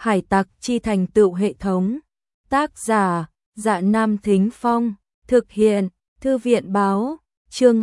Hải tặc chi thành tựu hệ thống. Tác giả: Dạ Nam Thính Phong. Thực hiện: Thư viện báo. Chương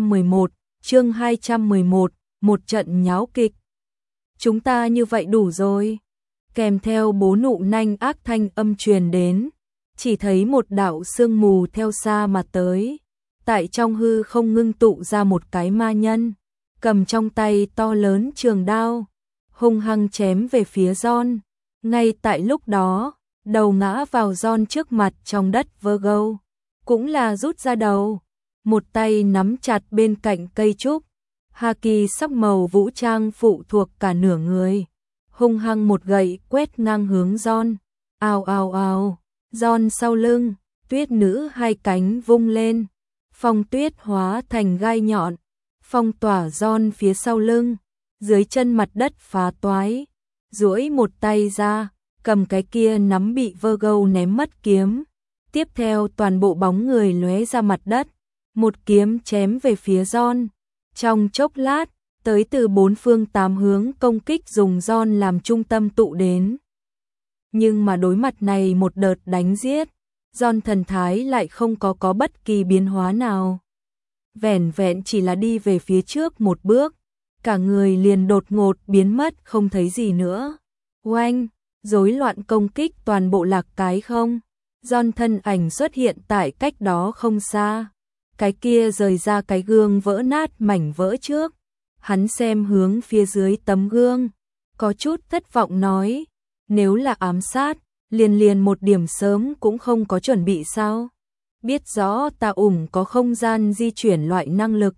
211, một trận nháo kịch. Chúng ta như vậy đủ rồi. Kèm theo bố nụ nanh ác thanh âm truyền đến, chỉ thấy một đạo sương mù theo xa mà tới. Tại trong hư không ngưng tụ ra một cái ma nhân, cầm trong tay to lớn trường đao, hung hăng chém về phía John. Ngay tại lúc đó, đầu ngã vào John trước mặt trong đất Virgo, cũng là rút ra đầu, một tay nắm chặt bên cạnh cây trúc, haki sắc màu vũ trang phụ thuộc cả nửa người, hung hăng một gậy quét ngang hướng John. Ào ào ào, John sau lưng, tuyết nữ hai cánh vung lên, phong tuyết hóa thành gai nhọn, phong tỏa John phía sau lưng, dưới chân mặt đất phá toái, duỗi một tay ra, cầm cái kia nắm bị Virgo ném mất kiếm. Tiếp theo toàn bộ bóng người lóe ra mặt đất, một kiếm chém về phía John. Trong chốc lát, tới từ bốn phương tám hướng công kích dùng John làm trung tâm tụ đến. Nhưng mà đối mặt này một đợt đánh giết, John thần thái lại không có bất kỳ biến hóa nào. Vẻn vẹn chỉ là đi về phía trước một bước, cả người liền đột ngột biến mất không thấy gì nữa. Oanh, rối loạn công kích toàn bộ lạc cái không. John thân ảnh xuất hiện tại cách đó không xa. Cái kia rời ra cái gương vỡ nát mảnh vỡ trước. Hắn xem hướng phía dưới tấm gương, có chút thất vọng nói, nếu là ám sát, liền một điểm sớm cũng không có chuẩn bị sao? Biết rõ ta ủng có không gian di chuyển loại năng lực.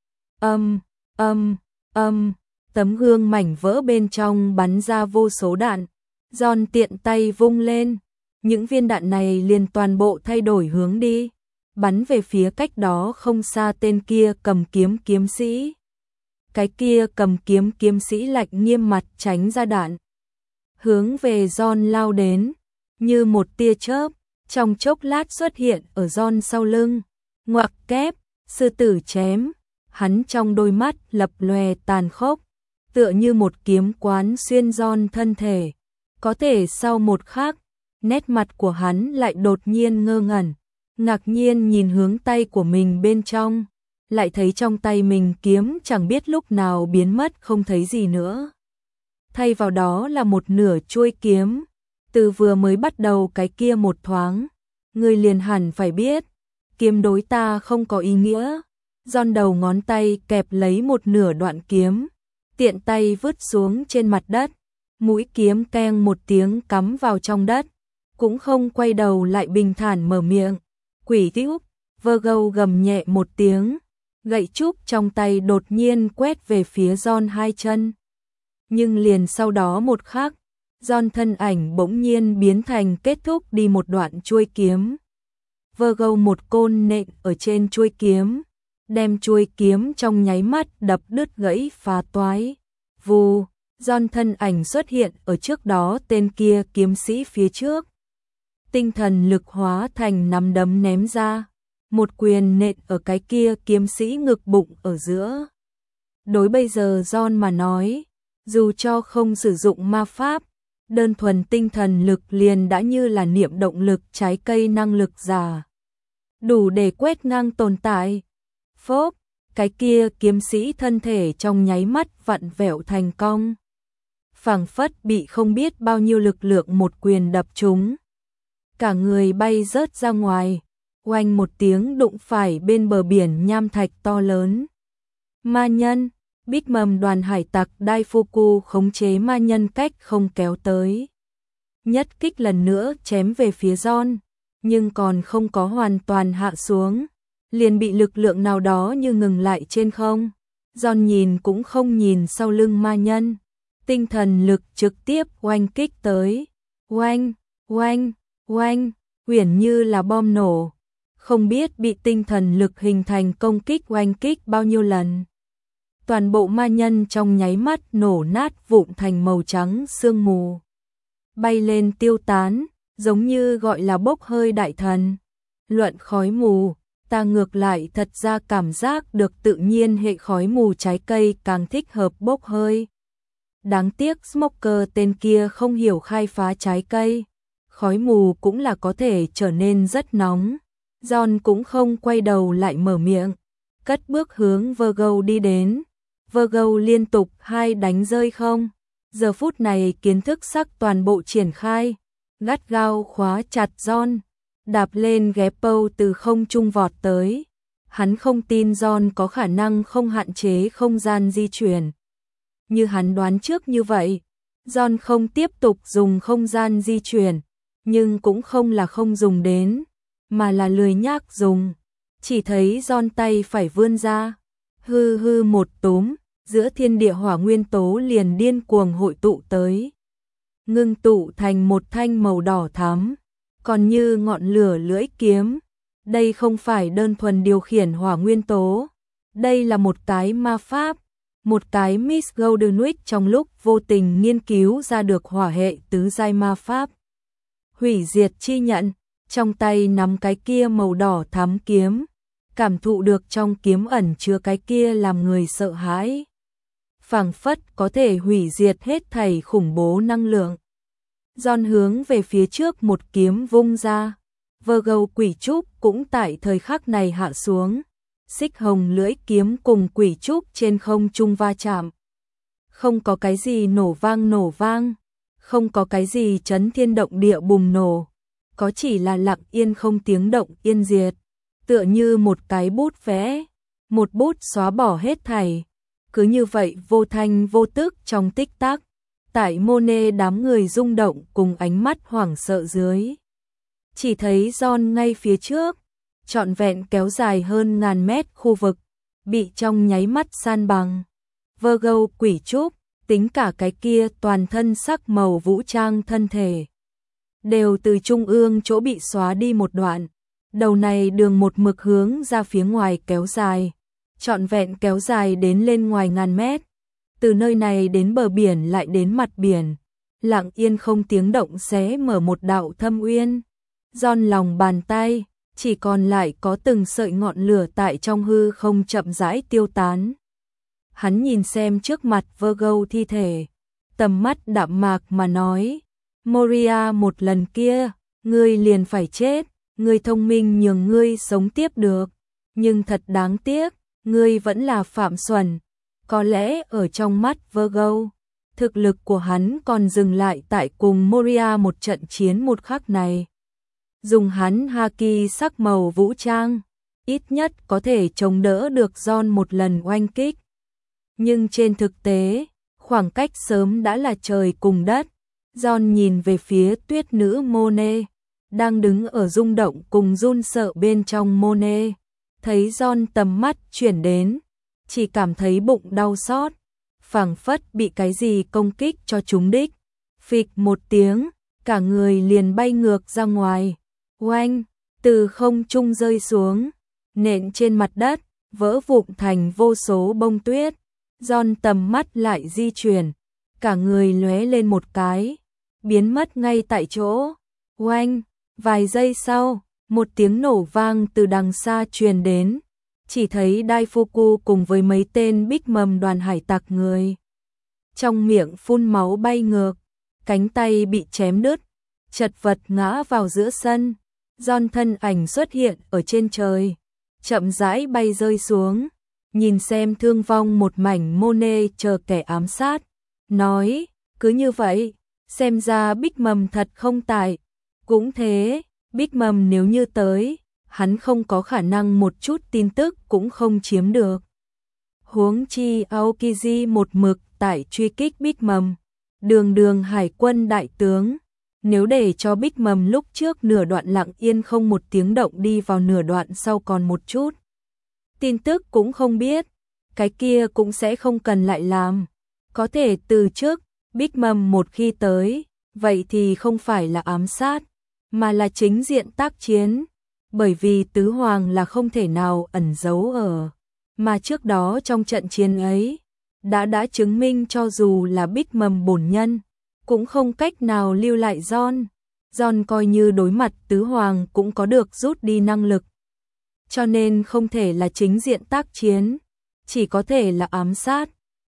Tấm gương mảnh vỡ bên trong bắn ra vô số đạn. John tiện tay vung lên, những viên đạn này liền toàn bộ thay đổi hướng đi, bắn về phía cách đó không xa tên kia cầm kiếm kiếm sĩ. Cái kia cầm kiếm kiếm sĩ lạnh nghiêm mặt tránh ra đạn, hướng về John lao đến, như một tia chớp, trong chốc lát xuất hiện ở John sau lưng. Ngoặc kép, sư tử chém, hắn trong đôi mắt lập lòe tàn khốc, tựa như một kiếm quán xuyên John thân thể. Có thể sau một khắc, nét mặt của hắn lại đột nhiên ngơ ngẩn, ngạc nhiên nhìn hướng tay của mình bên trong, lại thấy trong tay mình kiếm chẳng biết lúc nào biến mất không thấy gì nữa. Thay vào đó là một nửa chuôi kiếm, từ vừa mới bắt đầu cái kia một thoáng, người liền hẳn phải biết, kiếm đối ta không có ý nghĩa. John đầu ngón tay kẹp lấy một nửa đoạn kiếm, tiện tay vứt xuống trên mặt đất, mũi kiếm keng một tiếng cắm vào trong đất, cũng không quay đầu lại bình thản mở miệng. Quỷ thúc, Virgo gầm nhẹ một tiếng, gậy trúc trong tay đột nhiên quét về phía John hai chân. Nhưng liền sau đó một khắc, John thân ảnh bỗng nhiên biến thành kết thúc đi một đoạn chuôi kiếm. Virgo một côn nện ở trên chuôi kiếm, đem chuôi kiếm trong nháy mắt đập đứt gãy phá toái. Vù, John thân ảnh xuất hiện ở trước đó tên kia kiếm sĩ phía trước. Tinh thần lực hóa thành nắm đấm ném ra, một quyền nện ở cái kia kiếm sĩ ngực bụng ở giữa. Đối bây giờ John mà nói, dù cho không sử dụng ma pháp, đơn thuần tinh thần lực liền đã như là niệm động lực trái cây năng lực giả, đủ để quét ngang tồn tại. Phốp, cái kia kiếm sĩ thân thể trong nháy mắt vặn vẹo thành cong, phảng phất bị không biết bao nhiêu lực lượng một quyền đập trúng, cả người bay rớt ra ngoài, oanh một tiếng đụng phải bên bờ biển nham thạch to lớn. Ma nhân, Big Mom đoàn hải tặc Daifuku khống chế ma nhân cách không kéo tới. Nhất kích lần nữa chém về phía John, nhưng còn không có hoàn toàn hạ xuống, liền bị lực lượng nào đó như ngừng lại trên không. John nhìn cũng không nhìn sau lưng ma nhân, tinh thần lực trực tiếp oanh kích tới. Oanh, oanh, oanh, uyển như là bom nổ, không biết bị tinh thần lực hình thành công kích oanh kích bao nhiêu lần. Toàn bộ ma nhân trong nháy mắt nổ nát vụn thành màu trắng sương mù, bay lên tiêu tán, giống như gọi là bốc hơi đại thần. Luận khói mù, ta ngược lại thật ra cảm giác được tự nhiên hệ khói mù trái cây càng thích hợp bốc hơi. Đáng tiếc Smoker tên kia không hiểu khai phá trái cây. Khói mù cũng là có thể trở nên rất nóng. John cũng không quay đầu lại mở miệng, cất bước hướng Virgo đi đến. Virgo liên tục 2 đánh rơi không. Giờ phút này kiến thức sắc toàn bộ triển khai, gắt gao khóa chặt John, đạp lên ghép Poe từ không trung vọt tới. Hắn không tin John có khả năng không hạn chế không gian di chuyển. Như hắn đoán trước như vậy, John không tiếp tục dùng không gian di chuyển, nhưng cũng không là không dùng đến, mà là lười nhác dùng. Chỉ thấy John tay phải vươn ra, hư hư một túm, giữa thiên địa hỏa nguyên tố liền điên cuồng hội tụ tới. Ngưng tụ thành một thanh màu đỏ thắm, còn như ngọn lửa lưỡi kiếm. Đây không phải đơn thuần điều khiển hỏa nguyên tố, đây là một cái ma pháp, một cái Miss Goldenwick trong lúc vô tình nghiên cứu ra được hỏa hệ tứ giai ma pháp. Hủy diệt chi nhận, trong tay nắm cái kia màu đỏ thắm kiếm, cảm thụ được trong kiếm ẩn chứa cái kia làm người sợ hãi. Phảng phất có thể hủy diệt hết thảy khủng bố năng lượng. John hướng về phía trước một kiếm vung ra. Virgo quỷ trúc cũng tại thời khắc này hạ xuống. Xích hồng lưỡi kiếm cùng quỷ trúc trên không trung va chạm. Không có cái gì nổ vang, không có cái gì chấn thiên động địa bùng nổ, có chỉ là lặng yên không tiếng động yên diệt, tựa như một cái bút vẽ, một bút xóa bỏ hết thảy. Cứ như vậy vô thanh vô tức trong tích tắc, tại Monet đám người rung động cùng ánh mắt hoảng sợ dưới. Chỉ thấy John ngay phía trước, trọn vẹn kéo dài hơn ngàn mét khu vực, bị trong nháy mắt san bằng. Virgo quỷ trúc, tính cả cái kia toàn thân sắc màu vũ trang thân thể, đều từ trung ương chỗ bị xóa đi một đoạn. Đầu này đường một mực hướng ra phía ngoài kéo dài, trọn vẹn kéo dài đến lên ngoài ngàn mét. Từ nơi này đến bờ biển lại đến mặt biển, lặng yên không tiếng động xé mở một đạo thâm uyên. John lòng bàn tay, chỉ còn lại có từng sợi ngọn lửa tại trong hư không chậm rãi tiêu tán. Hắn nhìn xem trước mặt Virgo thi thể, tầm mắt đạm mạc mà nói, Moria một lần kia, ngươi liền phải chết, ngươi thông minh nhường ngươi sống tiếp được, nhưng thật đáng tiếc, ngươi vẫn là phạm xuẩn. Có lẽ ở trong mắt Virgo, thực lực của hắn còn dừng lại tại cùng Moria một trận chiến một khắc này. Dùng hắn haki sắc màu vũ trang, ít nhất có thể chống đỡ được John một lần oanh kích. Nhưng trên thực tế, khoảng cách sớm đã là trời cùng đất. John nhìn về phía tuyết nữ Monet, đang đứng ở rung động cùng run sợ bên trong Monet. Thấy John tầm mắt chuyển đến, chỉ cảm thấy bụng đau xót, phảng phất bị cái gì công kích cho trúng đích. Phịch một tiếng, cả người liền bay ngược ra ngoài. Oanh, từ không trung rơi xuống, nện trên mặt đất, vỡ vụn thành vô số bông tuyết. John tầm mắt lại di chuyển, cả người lóe lên một cái, biến mất ngay tại chỗ. Oanh, vài giây sau, một tiếng nổ vang từ đằng xa truyền đến, chỉ thấy Daifuku cùng với mấy tên Big Mom đoàn hải tặc người. Trong miệng phun máu bay ngược, cánh tay bị chém đứt, chật vật ngã vào giữa sân. John thân ảnh xuất hiện ở trên trời, chậm rãi bay rơi xuống, nhìn xem thương vong một mảnh Monet chờ kẻ ám sát, nói, cứ như vậy, xem ra Big Mom thật không tài. Cũng thế, Big Mom nếu như tới, hắn không có khả năng một chút tin tức cũng không chiếm được. Huống chi Aokiji một mực tại truy kích Big Mom, đường hải quân đại tướng. Nếu để cho Big Mom lúc trước nửa đoạn lặng yên không một tiếng động đi vào nửa đoạn sau còn một chút tin tức cũng không biết, cái kia cũng sẽ không cần lại làm. Có thể từ trước, Big Mom một khi tới, vậy thì không phải là ám sát, mà là chính diện tác chiến, bởi vì tứ hoàng là không thể nào ẩn giấu ở. Mà trước đó trong trận chiến ấy, đã chứng minh cho dù là Big Mom bổn nhân, cũng không cách nào lưu lại John. John coi như đối mặt tứ hoàng cũng có được rút đi năng lực. Cho nên không thể là chính diện tác chiến, chỉ có thể là ám sát.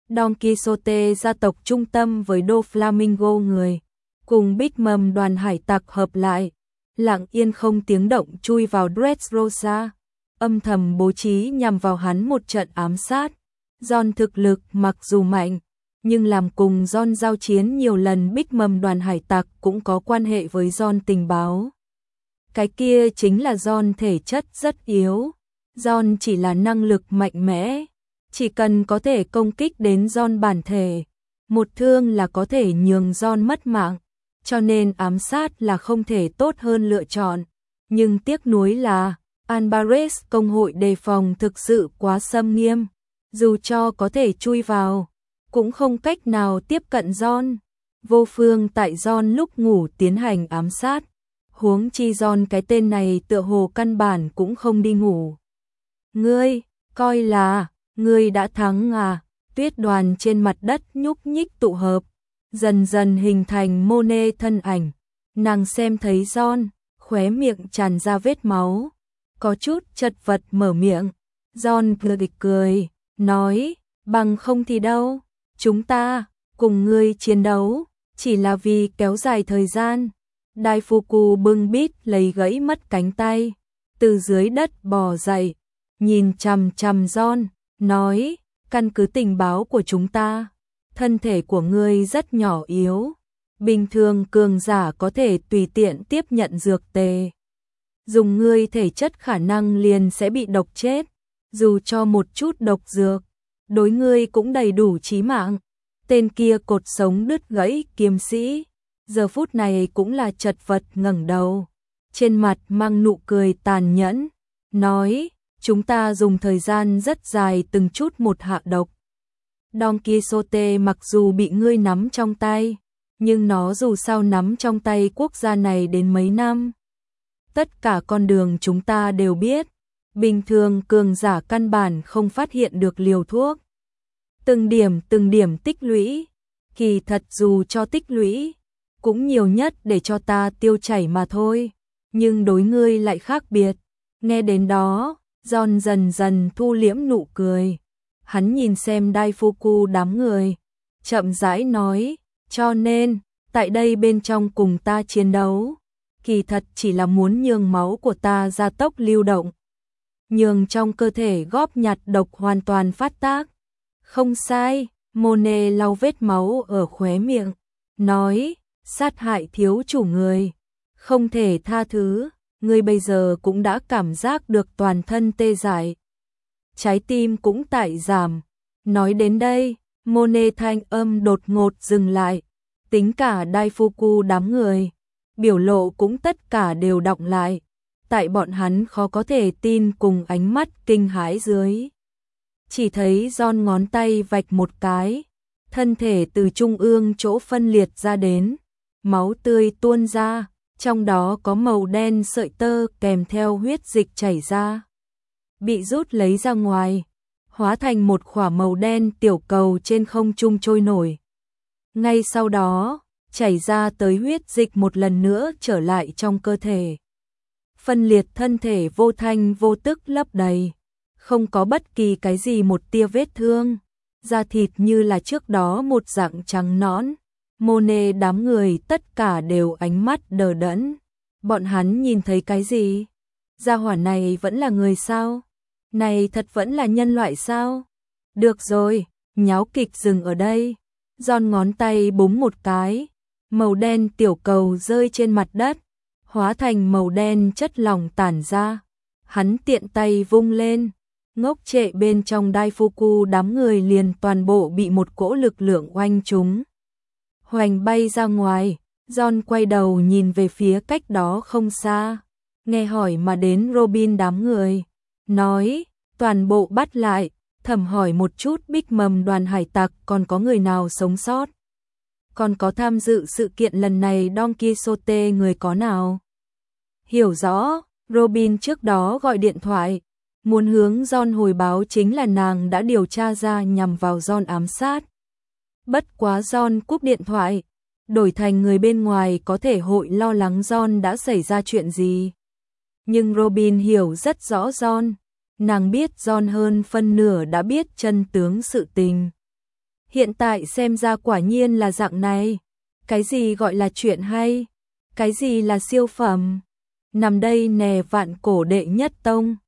Don Quixote gia tộc trung tâm với Do Flamingo người, cùng Big Mom đoàn hải tặc hợp lại, lặng yên không tiếng động chui vào Dressrosa, âm thầm bố trí nhằm vào hắn một trận ám sát. John thực lực mặc dù mạnh, nhưng làm cùng John giao chiến nhiều lần, Big Mom đoàn hải tặc cũng có quan hệ với John tình báo. Cái kia chính là John thể chất rất yếu. John chỉ là năng lực mạnh mẽ, chỉ cần có thể công kích đến John bản thể, một thương là có thể nhường John mất mạng, cho nên ám sát là không thể tốt hơn lựa chọn. Nhưng tiếc nuối là Alvarez công hội đề phòng thực sự quá xâm nghiêm, dù cho có thể chui vào, cũng không cách nào tiếp cận John. Vô phương tại John lúc ngủ tiến hành ám sát, huống chi John cái tên này tựa hồ căn bản cũng không đi ngủ. Ngươi, coi là, ngươi đã thắng à? Tuyết đoàn trên mặt đất nhúc nhích tụ hợp, dần dần hình thành Monet thân ảnh. Nàng xem thấy John, khóe miệng tràn ra vết máu, có chút chật vật mở miệng. John cười, nói, bằng không thì đâu, chúng ta, cùng ngươi chiến đấu, chỉ là vì kéo dài thời gian. Daifuku bưng bít lấy gãy mất cánh tay, từ dưới đất bò dậy, nhìn chằm chằm John, nói, căn cứ tình báo của chúng ta, thân thể của ngươi rất nhỏ yếu, bình thường cường giả có thể tùy tiện tiếp nhận dược tề. Dùng ngươi thể chất khả năng liền sẽ bị độc chết, dù cho một chút độc dược, đối ngươi cũng đầy đủ chí mạng. Tên kia cột sống đứt gãy kiếm sĩ, giờ phút này cũng là chật vật ngẩng đầu, trên mặt mang nụ cười tàn nhẫn, nói, chúng ta dùng thời gian rất dài từng chút một hạ độc. Don Quixote mặc dù bị ngươi nắm trong tay, nhưng nó dù sao nắm trong tay quốc gia này đến mấy năm. Tất cả con đường chúng ta đều biết, bình thường cường giả căn bản không phát hiện được liều thuốc. Từng điểm tích lũy, kỳ thật dù cho tích lũy, cũng nhiều nhất để cho ta tiêu chảy mà thôi, nhưng đối ngươi lại khác biệt. Nghe đến đó, John dần dần thu liễm nụ cười. Hắn nhìn xem Daifuku đám người, chậm rãi nói, cho nên, tại đây bên trong cùng ta chiến đấu, kỳ thật chỉ là muốn nhường máu của ta gia tốc lưu động, nhường trong cơ thể góp nhặt độc hoàn toàn phát tác. Không sai, Monet lau vết máu ở khóe miệng, nói, sát hại thiếu chủ người, không thể tha thứ, ngươi bây giờ cũng đã cảm giác được toàn thân tê dại, trái tim cũng tại giảm. Nói đến đây, Monet thanh âm đột ngột dừng lại, tính cả Daifuku đám người, biểu lộ cũng tất cả đều đọng lại, tại bọn hắn khó có thể tin cùng ánh mắt kinh hãi dưới. Chỉ thấy John ngón tay vạch một cái, thân thể từ trung ương chỗ phân liệt ra đến, máu tươi tuôn ra, trong đó có màu đen sợi tơ kèm theo huyết dịch chảy ra, bị rút lấy ra ngoài, hóa thành một quả màu đen tiểu cầu trên không trung trôi nổi. Ngay sau đó, chảy ra tới huyết dịch một lần nữa trở lại trong cơ thể. Phân liệt thân thể vô thanh vô tức lấp đầy, không có bất kỳ cái gì một tia vết thương, da thịt như là trước đó một dạng trắng nõn. Monet đám người tất cả đều ánh mắt đờ đẫn. Bọn hắn nhìn thấy cái gì? Gia hỏa này vẫn là người sao? Này thật vẫn là nhân loại sao? Được rồi, nháo kịch dừng ở đây. John ngón tay búng một cái, màu đen tiểu cầu rơi trên mặt đất, hóa thành màu đen chất lỏng tản ra. Hắn tiện tay vung lên, ngốc trệ bên trong Daifuku đám người liền toàn bộ bị một cỗ lực lượng oanh trúng, hoành bay ra ngoài. John quay đầu nhìn về phía cách đó không xa, nghe hỏi mà đến Robin đám người, nói, toàn bộ bắt lại, thẩm hỏi một chút Big Mom đoàn hải tặc còn có người nào sống sót. Còn có tham dự sự kiện lần này Don Quixote người có nào? Hiểu rõ, Robin trước đó gọi điện thoại, muốn hướng John hồi báo chính là nàng đã điều tra ra nhằm vào John ám sát. Bất quá John cúp điện thoại, đổi thành người bên ngoài có thể hội lo lắng John đã xảy ra chuyện gì. Nhưng Robin hiểu rất rõ John, nàng biết John hơn phân nửa đã biết chân tướng sự tình. Hiện tại xem ra quả nhiên là dạng này. Cái gì gọi là chuyện hay? Cái gì là siêu phẩm? Nằm đây nè vạn cổ đệ nhất tông.